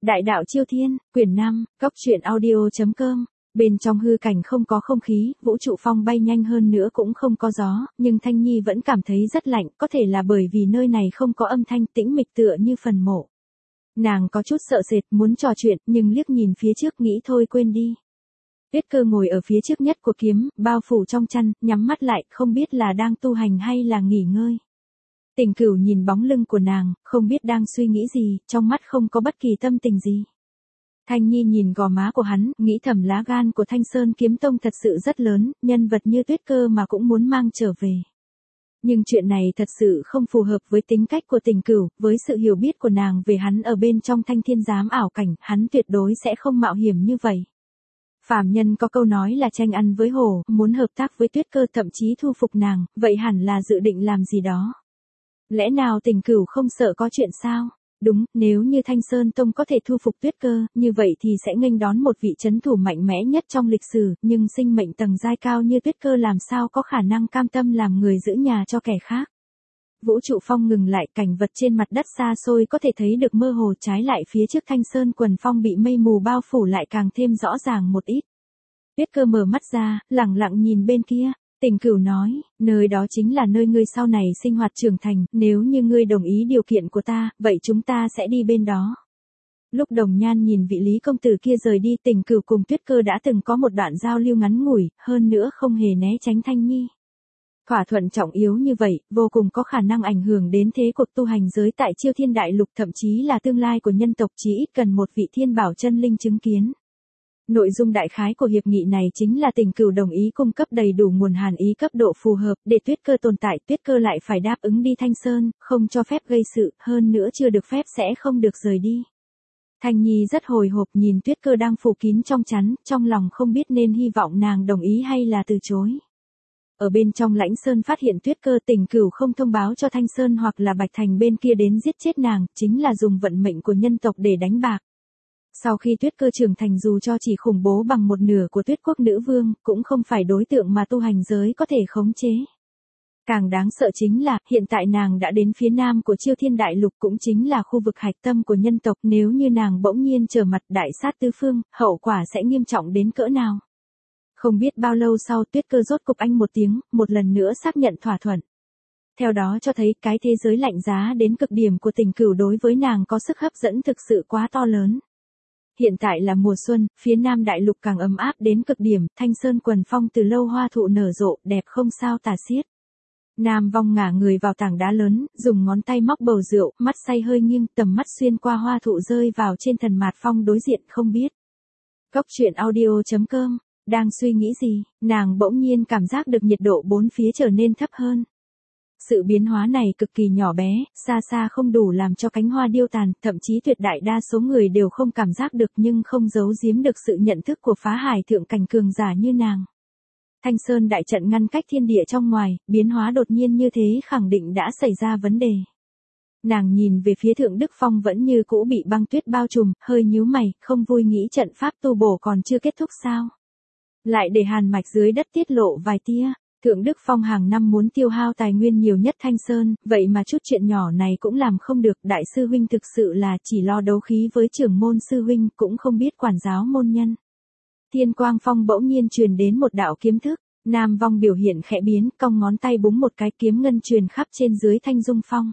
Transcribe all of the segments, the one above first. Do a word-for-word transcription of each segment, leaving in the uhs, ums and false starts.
Đại đạo Chiêu Thiên, quyển năm, cốc truyện audio.com. Bên trong hư cảnh không có không khí, vũ trụ phong bay nhanh hơn nữa cũng không có gió, nhưng Thanh Nhi vẫn cảm thấy rất lạnh, có thể là bởi vì nơi này không có âm thanh, tĩnh mịch tựa như phần mộ. Nàng có chút sợ sệt, muốn trò chuyện, nhưng liếc nhìn phía trước nghĩ thôi quên đi. Tuyết Cơ ngồi ở phía trước nhất của kiếm, bao phủ trong chăn, nhắm mắt lại, không biết là đang tu hành hay là nghỉ ngơi. Tình Cửu nhìn bóng lưng của nàng, không biết đang suy nghĩ gì, trong mắt không có bất kỳ tâm tình gì. Thanh Nhi nhìn gò má của hắn, nghĩ thầm lá gan của Thanh Sơn Kiếm Tông thật sự rất lớn, nhân vật như Tuyết Cơ mà cũng muốn mang trở về. Nhưng chuyện này thật sự không phù hợp với tính cách của Tình Cửu, với sự hiểu biết của nàng về hắn ở bên trong Thanh Thiên Giám ảo cảnh, hắn tuyệt đối sẽ không mạo hiểm như vậy. Phàm nhân có câu nói là tranh ăn với hổ, muốn hợp tác với Tuyết Cơ thậm chí thu phục nàng, vậy hẳn là dự định làm gì đó. Lẽ nào Tình Cửu không sợ có chuyện sao? Đúng, nếu như Thanh Sơn Tông có thể thu phục Tuyết Cơ, như vậy thì sẽ nghênh đón một vị trấn thủ mạnh mẽ nhất trong lịch sử, nhưng sinh mệnh tầng giai cao như Tuyết Cơ làm sao có khả năng cam tâm làm người giữ nhà cho kẻ khác. Vũ trụ phong ngừng lại, cảnh vật trên mặt đất xa xôi có thể thấy được mơ hồ, trái lại phía trước Thanh Sơn quần phong bị mây mù bao phủ lại càng thêm rõ ràng một ít. Tuyết Cơ mở mắt ra, lẳng lặng nhìn bên kia. Tình Cửu nói, nơi đó chính là nơi ngươi sau này sinh hoạt trưởng thành, nếu như ngươi đồng ý điều kiện của ta, vậy chúng ta sẽ đi bên đó. Lúc Đồng Nhan nhìn vị Lý công tử kia rời đi, Tình Cửu cùng Tuyết Cơ đã từng có một đoạn giao lưu ngắn ngủi, hơn nữa không hề né tránh Thanh Nhi. Thỏa thuận trọng yếu như vậy, vô cùng có khả năng ảnh hưởng đến thế cuộc tu hành giới tại Chiêu Thiên Đại Lục, thậm chí là tương lai của nhân tộc, chí ít cần một vị thiên bảo chân linh chứng kiến. Nội dung đại khái của hiệp nghị này chính là Tình Cửu đồng ý cung cấp đầy đủ nguồn hàn ý cấp độ phù hợp, để Tuyết Cơ tồn tại, Tuyết Cơ lại phải đáp ứng đi Thanh Sơn, không cho phép gây sự, hơn nữa chưa được phép sẽ không được rời đi. Thanh Nhi rất hồi hộp nhìn Tuyết Cơ đang phủ kín trong chắn, trong lòng không biết nên hy vọng nàng đồng ý hay là từ chối. Ở bên trong Lãnh Sơn phát hiện Tuyết Cơ, Tình Cửu không thông báo cho Thanh Sơn hoặc là Bạch Thành bên kia đến giết chết nàng, chính là dùng vận mệnh của nhân tộc để đánh bạc. Sau khi Tuyết Cơ trưởng thành, dù cho chỉ khủng bố bằng một nửa của Tuyết Quốc nữ vương, cũng không phải đối tượng mà tu hành giới có thể khống chế. Càng đáng sợ chính là, hiện tại nàng đã đến phía nam của Chiêu Thiên Đại Lục, cũng chính là khu vực hạch tâm của nhân tộc, nếu như nàng bỗng nhiên trở mặt đại sát tứ phương, hậu quả sẽ nghiêm trọng đến cỡ nào. Không biết bao lâu sau, Tuyết Cơ rốt cục anh một tiếng, một lần nữa xác nhận thỏa thuận. Theo đó cho thấy cái thế giới lạnh giá đến cực điểm của Tình Cửu đối với nàng có sức hấp dẫn thực sự quá to lớn. Hiện tại là mùa xuân, phía nam đại lục càng ấm áp đến cực điểm, Thanh Sơn quần phong từ lâu hoa thụ nở rộ, đẹp không sao tả xiết. Nam Vong ngả người vào tảng đá lớn, dùng ngón tay móc bầu rượu, mắt say hơi nghiêng, tầm mắt xuyên qua hoa thụ rơi vào trên thần mạt phong đối diện, không biết. Cốc truyện audio.com, đang suy nghĩ gì, nàng bỗng nhiên cảm giác được nhiệt độ bốn phía trở nên thấp hơn. Sự biến hóa này cực kỳ nhỏ bé, xa xa không đủ làm cho cánh hoa điêu tàn, thậm chí tuyệt đại đa số người đều không cảm giác được, nhưng không giấu giếm được sự nhận thức của phá hải thượng cảnh cường giả như nàng. Thanh Sơn đại trận ngăn cách thiên địa trong ngoài, biến hóa đột nhiên như thế khẳng định đã xảy ra vấn đề. Nàng nhìn về phía Thượng Đức Phong vẫn như cũ bị băng tuyết bao trùm, hơi nhíu mày, không vui nghĩ trận pháp tu bổ còn chưa kết thúc sao? Lại để hàn mạch dưới đất tiết lộ vài tia. Thượng Đức Phong hàng năm muốn tiêu hao tài nguyên nhiều nhất Thanh Sơn, vậy mà chút chuyện nhỏ này cũng làm không được, đại sư huynh thực sự là chỉ lo đấu khí với trưởng môn sư huynh, cũng không biết quản giáo môn nhân. Thiên Quang Phong bỗng nhiên truyền đến một đạo kiếm thức, Nam Vong biểu hiện khẽ biến, cong ngón tay búng một cái, kiếm ngân truyền khắp trên dưới Thanh Dung Phong.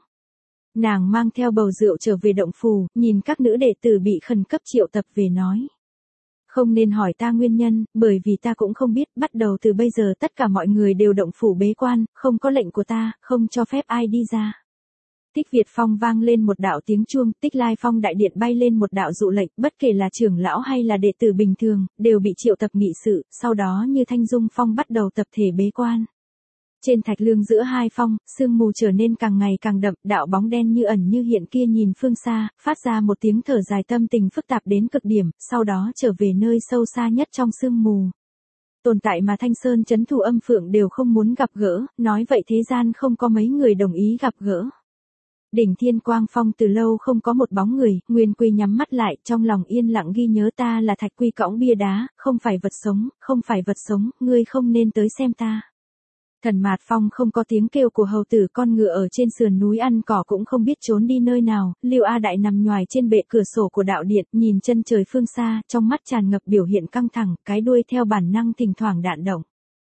Nàng mang theo bầu rượu trở về động phủ, nhìn các nữ đệ tử bị khẩn cấp triệu tập về nói. Không nên hỏi ta nguyên nhân, bởi vì ta cũng không biết, bắt đầu từ bây giờ tất cả mọi người đều động phủ bế quan, không có lệnh của ta, không cho phép ai đi ra. Tích Việt Phong vang lên một đạo tiếng chuông, Tích Lai Phong đại điện bay lên một đạo dụ lệnh, bất kể là trưởng lão hay là đệ tử bình thường, đều bị triệu tập nghị sự, sau đó như Thanh Dung Phong bắt đầu tập thể bế quan. Trên thạch lương giữa hai phong, sương mù trở nên càng ngày càng đậm, đạo bóng đen như ẩn như hiện kia nhìn phương xa, phát ra một tiếng thở dài, tâm tình phức tạp đến cực điểm, sau đó trở về nơi sâu xa nhất trong sương mù. Tồn tại mà Thanh Sơn trấn thủ Âm Phượng đều không muốn gặp gỡ, nói vậy thế gian không có mấy người đồng ý gặp gỡ. Đỉnh Thiên Quang Phong từ lâu không có một bóng người, Nguyên Quy nhắm mắt lại, trong lòng yên lặng ghi nhớ, ta là thạch quy cõng bia đá, không phải vật sống, không phải vật sống, ngươi không nên tới xem ta. Thần Mạt Phong không có tiếng kêu của hầu tử con ngựa ở trên sườn núi ăn cỏ cũng không biết trốn đi nơi nào, Lưu A Đại nằm nhoài trên bệ cửa sổ của đạo điện, nhìn chân trời phương xa, trong mắt tràn ngập biểu hiện căng thẳng, cái đuôi theo bản năng thỉnh thoảng đạn động.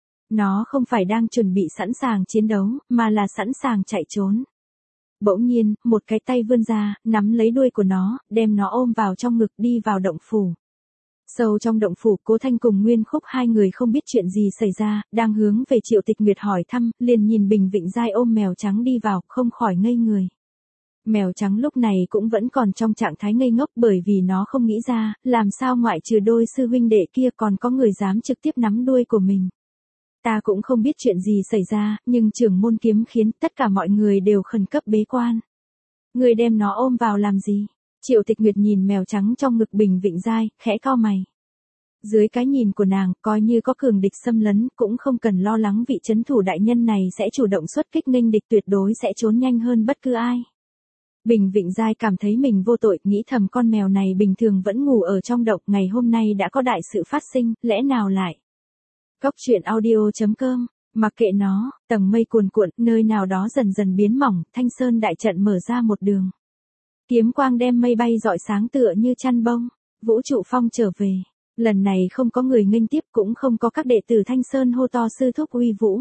Nó không phải đang chuẩn bị sẵn sàng chiến đấu, mà là sẵn sàng chạy trốn. Bỗng nhiên, một cái tay vươn ra, nắm lấy đuôi của nó, đem nó ôm vào trong ngực đi vào động phủ. Sâu trong động phủ, Cố Thanh cùng Nguyên Khúc hai người không biết chuyện gì xảy ra, đang hướng về Triệu Tịch Nguyệt hỏi thăm, liền nhìn Bình Vịnh Giai ôm mèo trắng đi vào, không khỏi ngây người. Mèo trắng lúc này cũng vẫn còn trong trạng thái ngây ngốc bởi vì nó không nghĩ ra, làm sao ngoại trừ đôi sư huynh đệ kia còn có người dám trực tiếp nắm đuôi của mình. Ta cũng không biết chuyện gì xảy ra, nhưng trưởng môn kiếm khiến tất cả mọi người đều khẩn cấp bế quan. Người đem nó ôm vào làm gì? Triệu Tịch Nguyệt nhìn mèo trắng trong ngực Bình Vịnh Giai, khẽ cau mày. Dưới cái nhìn của nàng, coi như có cường địch xâm lấn, cũng không cần lo lắng vị trấn thủ đại nhân này sẽ chủ động xuất kích nghênh địch, tuyệt đối sẽ trốn nhanh hơn bất cứ ai. Bình Vịnh Giai cảm thấy mình vô tội, nghĩ thầm con mèo này bình thường vẫn ngủ ở trong động, ngày hôm nay đã có đại sự phát sinh, lẽ nào lại. Cốc truyện audio chấm com, mặc kệ nó, tầng mây cuồn cuộn, nơi nào đó dần dần biến mỏng, Thanh Sơn đại trận mở ra một đường. Kiếm quang đem mây bay rọi sáng tựa như chăn bông, Vũ Trụ Phong trở về. Lần này không có người nghênh tiếp, cũng không có các đệ tử Thanh Sơn hô to sư thúc uy vũ.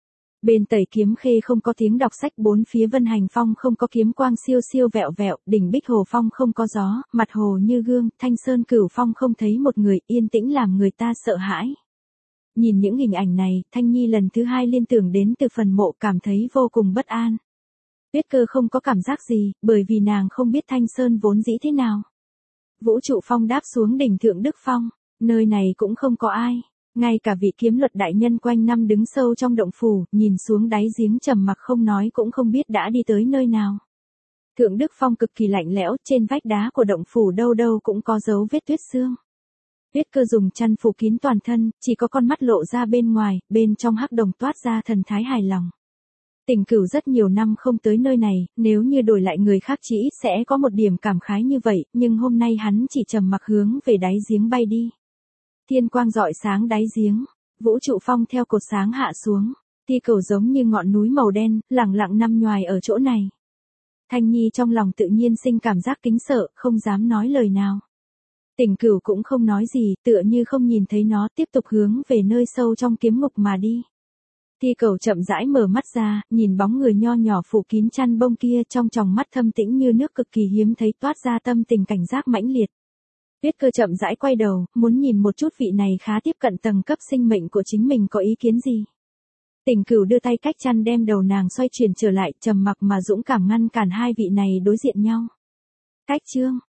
Bên Tẩy Kiếm Khê không có tiếng đọc sách, bốn phía Vân Hành Phong không có kiếm quang siêu siêu vẹo vẹo, đỉnh Bích Hồ Phong không có gió, mặt hồ như gương, Thanh Sơn Cửu Phong không thấy một người, yên tĩnh làm người ta sợ hãi. Nhìn những hình ảnh này, Thanh Nhi lần thứ hai liên tưởng đến từ phần mộ, cảm thấy vô cùng bất an. Tuyết Cơ không có cảm giác gì, bởi vì nàng không biết Thanh Sơn vốn dĩ thế nào. Vũ Trụ Phong đáp xuống đỉnh Thượng Đức Phong, nơi này cũng không có ai, ngay cả vị kiếm luật đại nhân quanh năm đứng sâu trong động phủ, nhìn xuống đáy giếng trầm mặc không nói cũng không biết đã đi tới nơi nào. Thượng Đức Phong cực kỳ lạnh lẽo, trên vách đá của động phủ đâu đâu cũng có dấu vết tuyết sương. Tuyết Cơ dùng chăn phủ kín toàn thân, chỉ có con mắt lộ ra bên ngoài, bên trong hắc đồng toát ra thần thái hài lòng. Tình Cửu rất nhiều năm không tới nơi này, nếu như đổi lại người khác chỉ ít sẽ có một điểm cảm khái như vậy, nhưng hôm nay hắn chỉ trầm mặc hướng về đáy giếng bay đi. Thiên quang rọi sáng đáy giếng, Vũ Trụ Phong theo cột sáng hạ xuống, Thi Cửu giống như ngọn núi màu đen, lẳng lặng nằm nhoài ở chỗ này. Thanh Nhi trong lòng tự nhiên sinh cảm giác kính sợ, không dám nói lời nào. Tình Cửu cũng không nói gì, tựa như không nhìn thấy nó, tiếp tục hướng về nơi sâu trong kiếm ngục mà đi. Thi Cửu chậm rãi mở mắt ra, nhìn bóng người nho nhỏ phủ kín chăn bông kia, trong tròng mắt thâm tĩnh như nước cực kỳ hiếm thấy toát ra tâm tình cảnh giác mãnh liệt. Tuyết Cơ chậm rãi quay đầu, muốn nhìn một chút vị này khá tiếp cận tầng cấp sinh mệnh của chính mình có ý kiến gì. Tình Cửu đưa tay cách chăn đem đầu nàng xoay chuyển trở lại, trầm mặc mà dũng cảm ngăn cản hai vị này đối diện nhau. Cách chương,